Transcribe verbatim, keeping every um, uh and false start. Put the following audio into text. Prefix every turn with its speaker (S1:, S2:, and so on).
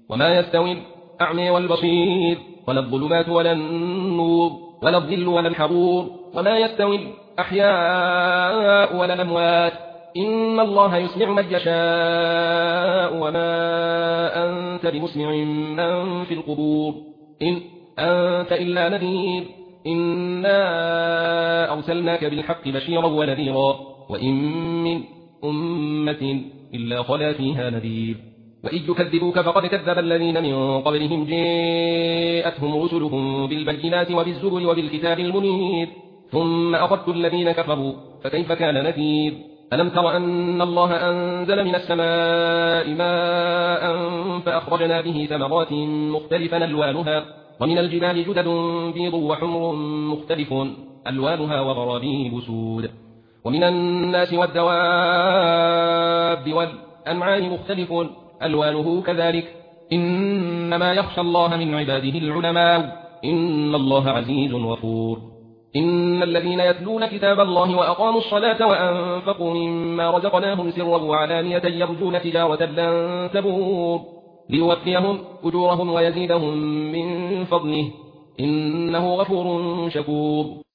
S1: وما يستوي الأعمى والبصير ولا الظلمات ولا النور ولا الظل ولا الحرور وما يستوي الأحياء ولا الأموات إن الله يسمع من يشاء وما أنت بمسمع من في القبور إن أنت إلا نذير إنا أرسلناك بالحق بشيرا ونذيرا وإن من أمة إلا خلا فيها نذير وإذ يكذبوك فقد كذب الذين من قبلهم جاءتهم رسلهم بالبينات وبالزبر وبالكتاب المنير ثم أخذت الذين كفروا فكيف كان نذير ألم تر أن الله أنزل من السماء ماء فأخرجنا به ثمرات مختلفا ألوانها ومن الجبال جدد بيض وحمر مختلف ألوانها وغرابيب سود ومن الناس والدواب والأنعام مختلف ألوانه كذلك إنما يخشى الله من عباده العلماء إن الله عزيز غفور إن الذين يتلون كتاب الله وأقاموا الصلاة وأنفقوا مما رزقناهم سرا وعلانية يرجون تجارة لن تبور ليوفيهم أجورهم ويزيدهم من فضله إنه غفور شكور